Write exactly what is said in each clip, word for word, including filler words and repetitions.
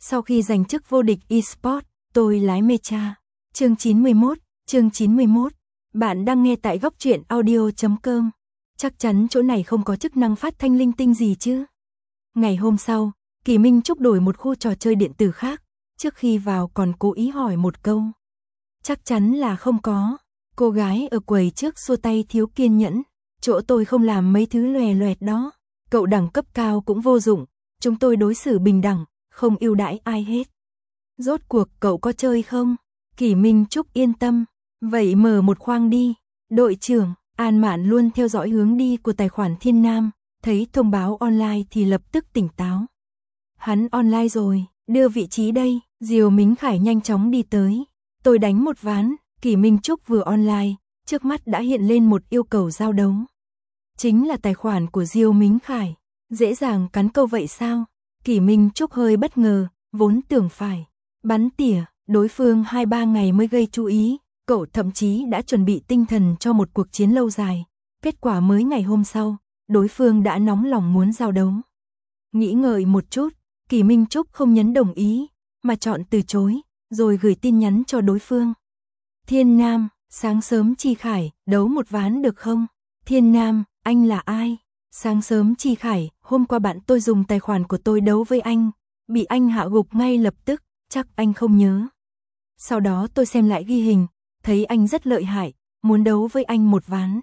Sau khi giành chức vô địch eSports, tôi lái Mecha. Chương chín mươi mốt, chương chín mươi mốt. Bạn đang nghe tại góc truyện audio chấm com. Chắc chắn chỗ này không có chức năng phát thanh linh tinh gì chứ. Ngày hôm sau, Kỳ Minh Trúc đổi một khu trò chơi điện tử khác, trước khi vào còn cố ý hỏi một câu. Chắc chắn là không có. Cô gái ở quầy trước xua tay thiếu kiên nhẫn. Chỗ tôi không làm mấy thứ lòe loẹt đó. Cậu đẳng cấp cao cũng vô dụng. Chúng tôi đối xử bình đẳng, không ưu đãi ai hết. Rốt cuộc cậu có chơi không? Kỳ Minh Trúc yên tâm. Vậy mở một khoang đi. Đội trưởng, An Mạn luôn theo dõi hướng đi của tài khoản Thiên Nam. Thấy thông báo online thì lập tức tỉnh táo. Hắn online rồi, đưa vị trí đây. Diều Mính Khải nhanh chóng đi tới. Tôi đánh một ván. Kỳ Minh Trúc vừa online, trước mắt đã hiện lên một yêu cầu giao đấu. Chính là tài khoản của Diêu Mính Khải. Dễ dàng cắn câu vậy sao? Kỳ Minh Trúc hơi bất ngờ, vốn tưởng phải bắn tỉa, đối phương hai ba ngày mới gây chú ý, cậu thậm chí đã chuẩn bị tinh thần cho một cuộc chiến lâu dài. Kết quả mới ngày hôm sau, đối phương đã nóng lòng muốn giao đấu. Nghĩ ngợi một chút, Kỳ Minh Trúc không nhấn đồng ý, mà chọn từ chối, rồi gửi tin nhắn cho đối phương. Thiên Nam, sáng sớm Chi Khải, đấu một ván được không? Thiên Nam, anh là ai? Sáng sớm Chi Khải, hôm qua bạn tôi dùng tài khoản của tôi đấu với anh, bị anh hạ gục ngay lập tức, chắc anh không nhớ. Sau đó tôi xem lại ghi hình, thấy anh rất lợi hại, muốn đấu với anh một ván.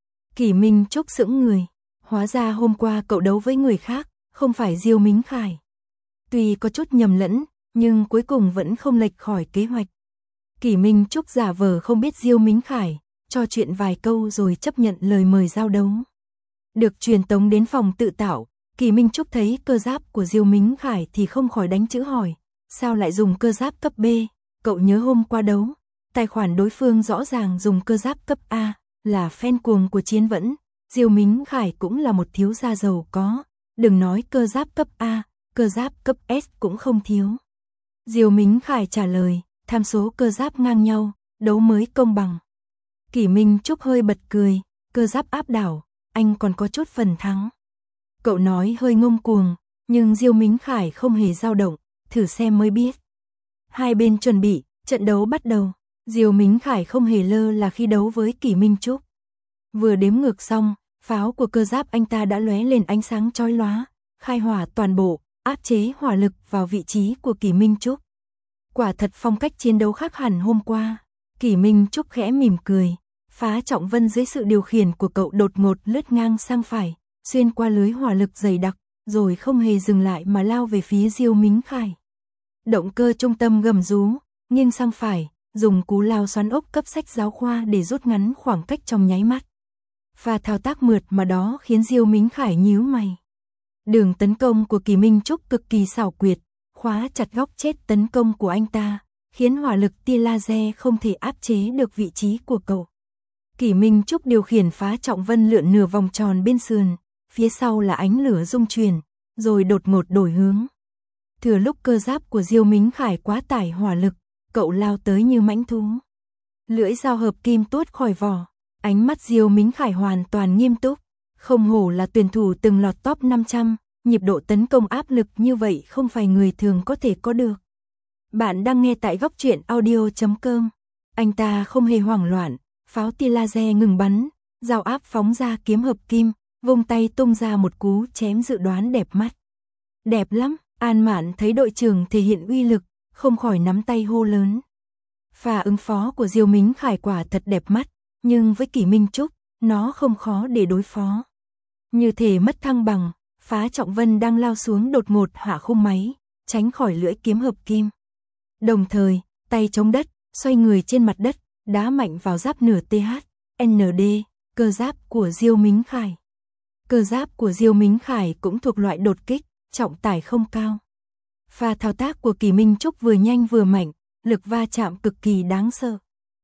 Kỳ Minh Trúc sững người, hóa ra hôm qua cậu đấu với người khác, không phải Diêu Mính Khải. Tuy có chút nhầm lẫn, nhưng cuối cùng vẫn không lệch khỏi kế hoạch. Kỳ Minh Trúc giả vờ không biết Diêu Mính Khải, trò chuyện vài câu rồi chấp nhận lời mời giao đấu. Được truyền tống đến phòng tự tạo, Kỳ Minh Trúc thấy cơ giáp của Diêu Mính Khải thì không khỏi đánh chữ hỏi, sao lại dùng cơ giáp cấp B? Cậu nhớ hôm qua đấu, tài khoản đối phương rõ ràng dùng cơ giáp cấp A, là fan cuồng của Chiến Vẫn. Diêu Mính Khải cũng là một thiếu gia giàu có, đừng nói cơ giáp cấp A, cơ giáp cấp S cũng không thiếu. Diêu Mính Khải trả lời, tham số cơ giáp ngang nhau, đấu mới công bằng. Kỳ Minh Trúc hơi bật cười, cơ giáp áp đảo, anh còn có chút phần thắng. Cậu nói hơi ngông cuồng, nhưng Diêu Mính Khải không hề dao động, thử xem mới biết. Hai bên chuẩn bị, trận đấu bắt đầu. Diêu Mính Khải không hề lơ là khi đấu với Kỳ Minh Trúc. Vừa đếm ngược xong, pháo của cơ giáp anh ta đã lóe lên ánh sáng chói lóa, khai hỏa toàn bộ, áp chế hỏa lực vào vị trí của Kỳ Minh Trúc. Quả thật phong cách chiến đấu khác hẳn hôm qua. Kỳ Minh Trúc khẽ mỉm cười, Phá Trọng Vân dưới sự điều khiển của cậu đột ngột lướt ngang sang phải, xuyên qua lưới hỏa lực dày đặc, rồi không hề dừng lại mà lao về phía Diêu Mính Khải. Động cơ trung tâm gầm rú, nghiêng sang phải, dùng cú lao xoắn ốc cấp sách giáo khoa để rút ngắn khoảng cách trong nháy mắt. Và thao tác mượt mà đó khiến Diêu Mính Khải nhíu mày. Đường tấn công của Kỳ Minh Trúc cực kỳ xảo quyệt, khóa chặt góc chết tấn công của anh ta, khiến hỏa lực tia laser không thể áp chế được vị trí của cậu. Kỳ Minh Trúc điều khiển Phá Trọng Vân lượn nửa vòng tròn bên sườn, phía sau là ánh lửa rung chuyển, rồi đột ngột đổi hướng. Thừa lúc cơ giáp của Diêu Mính Khải quá tải hỏa lực, cậu lao tới như mãnh thú. Lưỡi dao hợp kim tuốt khỏi vỏ, ánh mắt Diêu Mính Khải hoàn toàn nghiêm túc, không hổ là tuyển thủ từng lọt top năm trăm, nhịp độ tấn công áp lực như vậy không phải người thường có thể có được. Bạn đang nghe tại góc truyện audio chấm com. Anh ta không hề hoảng loạn, pháo tia laser ngừng bắn, dao áp phóng ra kiếm hợp kim, vung tay tung ra một cú chém dự đoán đẹp mắt. Đẹp lắm, An Mạn thấy đội trưởng thể hiện uy lực, không khỏi nắm tay hô lớn. Pha ứng phó của Diêu Mính Khải quả thật đẹp mắt, nhưng với Kỳ Minh Trúc, nó không khó để đối phó. Như thể mất thăng bằng, Phá Trọng Vân đang lao xuống đột ngột hạ khung máy, tránh khỏi lưỡi kiếm hợp kim. Đồng thời, tay chống đất, xoay người trên mặt đất, đá mạnh vào giáp nửa tê hát en đê, cơ giáp của Diêu Mính Khải. Cơ giáp của Diêu Mính Khải cũng thuộc loại đột kích, trọng tải không cao. Pha thao tác của Kỳ Minh Trúc vừa nhanh vừa mạnh, lực va chạm cực kỳ đáng sợ.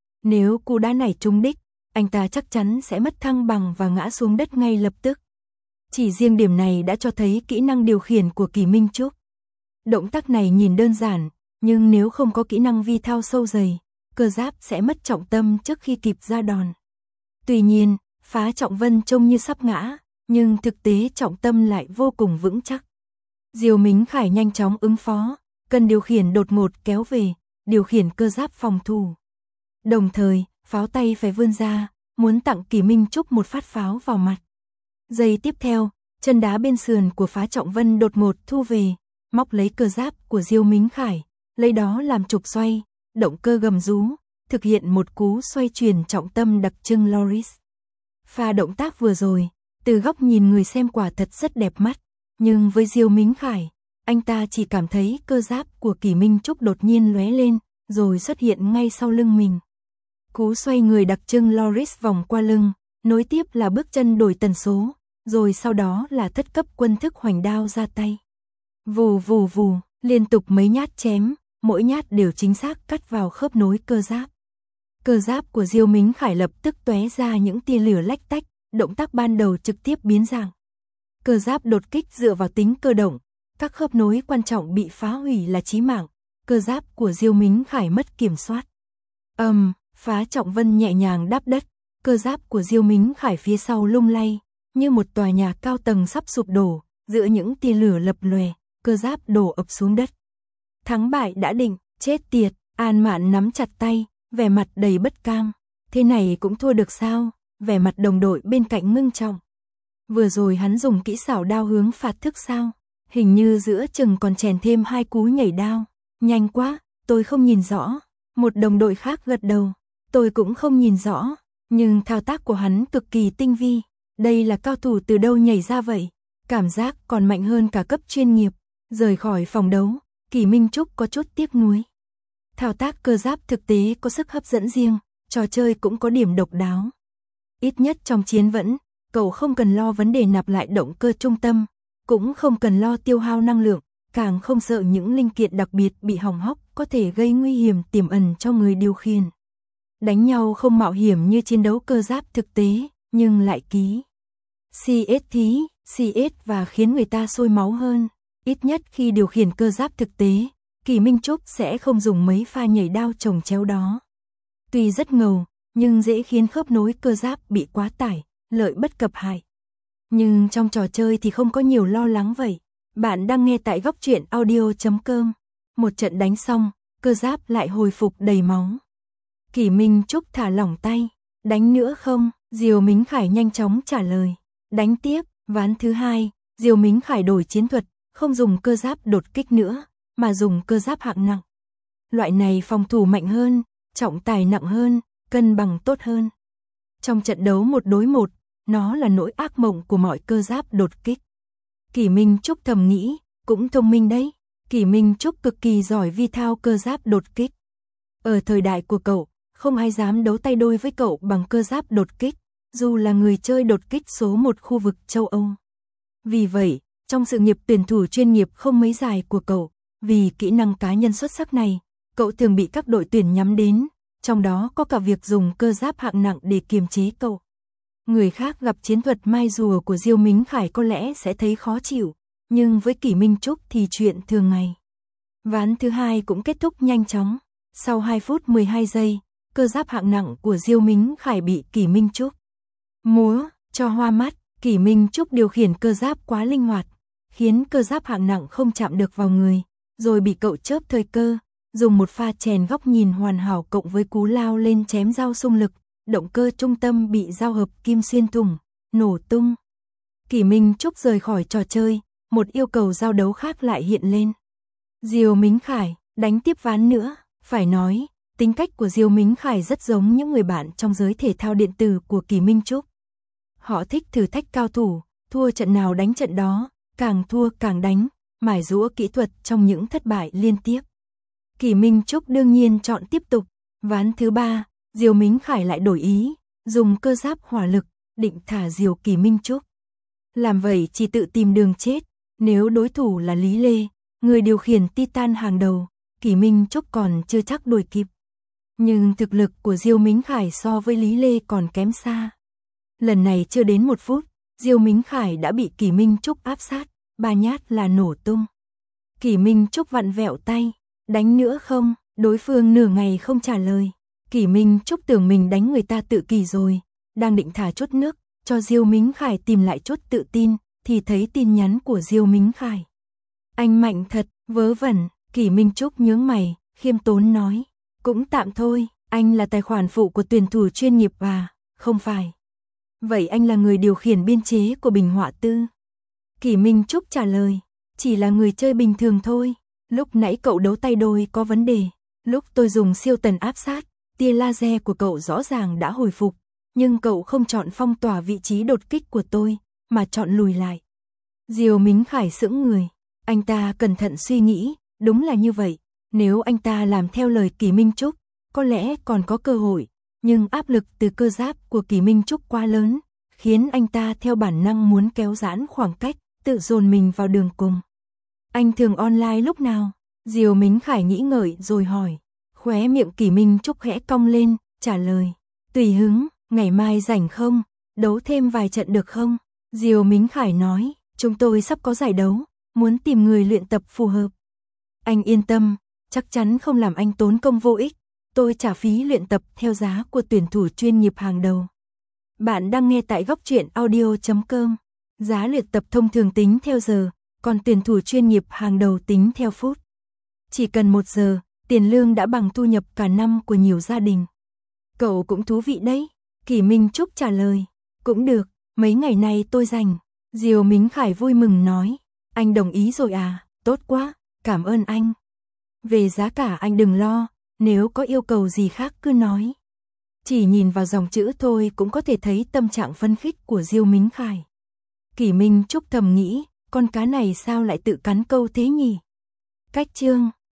Nếu cú đá này trúng đích, anh ta chắc chắn sẽ mất thăng bằng và ngã xuống đất ngay lập tức. Chỉ riêng điểm này đã cho thấy kỹ năng điều khiển của Kỳ Minh Trúc. Động tác này nhìn đơn giản, nhưng nếu không có kỹ năng vi thao sâu dày, cơ giáp sẽ mất trọng tâm trước khi kịp ra đòn. Tuy nhiên, Phá Trọng Vân trông như sắp ngã, nhưng thực tế trọng tâm lại vô cùng vững chắc. Diêu Mính Khải nhanh chóng ứng phó, cần điều khiển đột ngột kéo về, điều khiển cơ giáp phòng thủ. Đồng thời, pháo tay phải vươn ra, muốn tặng Kỷ Minh Trúc một phát pháo vào mặt. Giây tiếp theo, chân đá bên sườn của Phá Trọng Vân đột ngột thu về, móc lấy cơ giáp của Diêu Mính Khải, lấy đó làm trục xoay, động cơ gầm rú, thực hiện một cú xoay chuyển trọng tâm đặc trưng Loris. Pha động tác vừa rồi, từ góc nhìn người xem quả thật rất đẹp mắt, nhưng với Diêu Mính Khải, anh ta chỉ cảm thấy cơ giáp của Kỷ Minh Trúc đột nhiên lóe lên, rồi xuất hiện ngay sau lưng mình. Cú xoay người đặc trưng Loris vòng qua lưng, nối tiếp là bước chân đổi tần số, rồi sau đó là thất cấp quân thức hoành đao ra tay. Vù vù vù, liên tục mấy nhát chém, mỗi nhát đều chính xác cắt vào khớp nối cơ giáp. Cơ giáp của Diêu Mính Khải lập tức tóe ra những tia lửa lách tách, động tác ban đầu trực tiếp biến dạng. Cơ giáp đột kích dựa vào tính cơ động, các khớp nối quan trọng bị phá hủy là chí mạng, cơ giáp của Diêu Mính Khải mất kiểm soát. Ầm, um, Phá Trọng Vân nhẹ nhàng đáp đất, cơ giáp của Diêu Mính Khải phía sau lung lay, như một tòa nhà cao tầng sắp sụp đổ, giữa những tia lửa lập lòe, cơ giáp đổ ập xuống đất. Thắng bại đã định, chết tiệt, An Mạn nắm chặt tay, vẻ mặt đầy bất cam. Thế này cũng thua được sao? Vẻ mặt đồng đội bên cạnh ngưng trọng. Vừa rồi hắn dùng kỹ xảo đao hướng phạt thức sao? Hình như giữa chừng còn chèn thêm hai cú nhảy đao. Nhanh quá, tôi không nhìn rõ. Một đồng đội khác gật đầu. Tôi cũng không nhìn rõ, nhưng thao tác của hắn cực kỳ tinh vi. Đây là cao thủ từ đâu nhảy ra vậy? Cảm giác còn mạnh hơn cả cấp chuyên nghiệp. Rời khỏi phòng đấu, Kỷ Minh Trúc có chút tiếc nuối. Thao tác cơ giáp thực tế có sức hấp dẫn riêng, trò chơi cũng có điểm độc đáo. Ít nhất trong chiến vẫn, cậu không cần lo vấn đề nạp lại động cơ trung tâm, cũng không cần lo tiêu hao năng lượng, càng không sợ những linh kiện đặc biệt bị hỏng hóc có thể gây nguy hiểm tiềm ẩn cho người điều khiển. Đánh nhau không mạo hiểm như chiến đấu cơ giáp thực tế, nhưng lại ký xê ét thí, xê ét và khiến người ta sôi máu hơn. Ít nhất khi điều khiển cơ giáp thực tế, Kỷ Minh Trúc sẽ không dùng mấy pha nhảy đao chồng chéo đó. Tuy rất ngầu, nhưng dễ khiến khớp nối cơ giáp bị quá tải, lợi bất cập hại. Nhưng trong trò chơi thì không có nhiều lo lắng vậy. Bạn đang nghe tại góc truyện audio chấm com. Một trận đánh xong, cơ giáp lại hồi phục đầy máu. Kỷ Minh Trúc thả lỏng tay. Đánh nữa không? Diêu Mính Khải nhanh chóng trả lời. Đánh tiếp, ván thứ hai, Diêu Mính Khải đổi chiến thuật, không dùng cơ giáp đột kích nữa, mà dùng cơ giáp hạng nặng. Loại này phòng thủ mạnh hơn, trọng tài nặng hơn, cân bằng tốt hơn. Trong trận đấu một đối một, nó là nỗi ác mộng của mọi cơ giáp đột kích. Kỷ Minh Trúc thầm nghĩ, cũng thông minh đấy. Kỷ Minh Trúc cực kỳ giỏi vi thao cơ giáp đột kích. Ở thời đại của cậu, không ai dám đấu tay đôi với cậu bằng cơ giáp đột kích, dù là người chơi đột kích số một khu vực châu Âu. Vì vậy, trong sự nghiệp tuyển thủ chuyên nghiệp không mấy dài của cậu, vì kỹ năng cá nhân xuất sắc này, cậu thường bị các đội tuyển nhắm đến, trong đó có cả việc dùng cơ giáp hạng nặng để kiềm chế cậu. Người khác gặp chiến thuật mai rùa của Diêu Mính Khải có lẽ sẽ thấy khó chịu, nhưng với Kỷ Minh Trúc thì chuyện thường ngày. Ván thứ hai cũng kết thúc nhanh chóng, sau hai phút mười hai giây, cơ giáp hạng nặng của Diêu Mính Khải bị Kỷ Minh Trúc múa cho hoa mắt. Kỷ Minh Trúc điều khiển cơ giáp quá linh hoạt, khiến cơ giáp hạng nặng không chạm được vào người, rồi bị cậu chớp thời cơ, dùng một pha chèn góc nhìn hoàn hảo cộng với cú lao lên chém dao xung lực, động cơ trung tâm bị dao hợp kim xuyên thủng, nổ tung. Kỷ Minh Trúc rời khỏi trò chơi, một yêu cầu giao đấu khác lại hiện lên. Diêu Mính Khải, đánh tiếp ván nữa, phải nói, tính cách của Diêu Mính Khải rất giống những người bạn trong giới thể thao điện tử của Kỷ Minh Trúc. Họ thích thử thách cao thủ, thua trận nào đánh trận đó, càng thua càng đánh, mài giũa kỹ thuật trong những thất bại liên tiếp. Kỷ Minh Trúc đương nhiên chọn tiếp tục. Ván thứ ba, Diêu Mính Khải lại đổi ý, dùng cơ giáp hỏa lực, định thả diều Kỷ Minh Trúc. Làm vậy chỉ tự tìm đường chết, nếu đối thủ là Lý Lê, người điều khiển Titan hàng đầu, Kỷ Minh Trúc còn chưa chắc đuổi kịp. Nhưng thực lực của Diêu Mính Khải so với Lý Lê còn kém xa. Lần này chưa đến một phút, Diêu Mính Khải đã bị Kỷ Minh Trúc áp sát, ba nhát là nổ tung. Kỷ Minh Trúc vặn vẹo tay, đánh nữa không? Đối phương nửa ngày không trả lời. Kỷ Minh Trúc tưởng mình đánh người ta tự kỷ rồi, đang định thả chút nước, cho Diêu Mính Khải tìm lại chút tự tin, thì thấy tin nhắn của Diêu Mính Khải. Anh mạnh thật, vớ vẩn. Kỷ Kỷ Minh Trúc nhướng mày, khiêm tốn nói, cũng tạm thôi, anh là tài khoản phụ của tuyển thủ chuyên nghiệp à, không phải. Vậy anh là người điều khiển biên chế của Bình Họa Tư. Kỷ Minh Trúc trả lời, chỉ là người chơi bình thường thôi, lúc nãy cậu đấu tay đôi có vấn đề, lúc tôi dùng siêu tần áp sát, tia laser của cậu rõ ràng đã hồi phục, nhưng cậu không chọn phong tỏa vị trí đột kích của tôi, mà chọn lùi lại. Diều Mính Khải sững người, anh ta cẩn thận suy nghĩ, đúng là như vậy, nếu anh ta làm theo lời Kỷ Minh Trúc, có lẽ còn có cơ hội, nhưng áp lực từ cơ giáp của Kỷ Minh Trúc quá lớn, khiến anh ta theo bản năng muốn kéo giãn khoảng cách, tự dồn mình vào đường cùng. Anh thường online lúc nào? Diều Mính Khải nghĩ ngợi rồi hỏi. Khóe miệng Kỷ Minh Trúc khẽ cong lên, trả lời. Tùy hứng, ngày mai rảnh không? Đấu thêm vài trận được không? Diều Mính Khải nói, chúng tôi sắp có giải đấu, muốn tìm người luyện tập phù hợp. Anh yên tâm, chắc chắn không làm anh tốn công vô ích. Tôi trả phí luyện tập theo giá của tuyển thủ chuyên nghiệp hàng đầu. Bạn đang nghe tại góc truyện audio chấm com. Giá luyện tập thông thường tính theo giờ, còn tuyển thủ chuyên nghiệp hàng đầu tính theo phút. Chỉ cần một giờ, tiền lương đã bằng thu nhập cả năm của nhiều gia đình. Cậu cũng thú vị đấy. Kỷ Minh Trúc trả lời. Cũng được, mấy ngày nay tôi rảnh. Diều Mính Khải vui mừng nói. Anh đồng ý rồi à, tốt quá, cảm ơn anh. Về giá cả anh đừng lo, nếu có yêu cầu gì khác cứ nói. Chỉ nhìn vào dòng chữ thôi cũng có thể thấy tâm trạng phấn khích của Diêu Mính Khải. Kỷ Minh Trúc thầm nghĩ, con cá này sao lại tự cắn câu thế nhỉ? Cách chương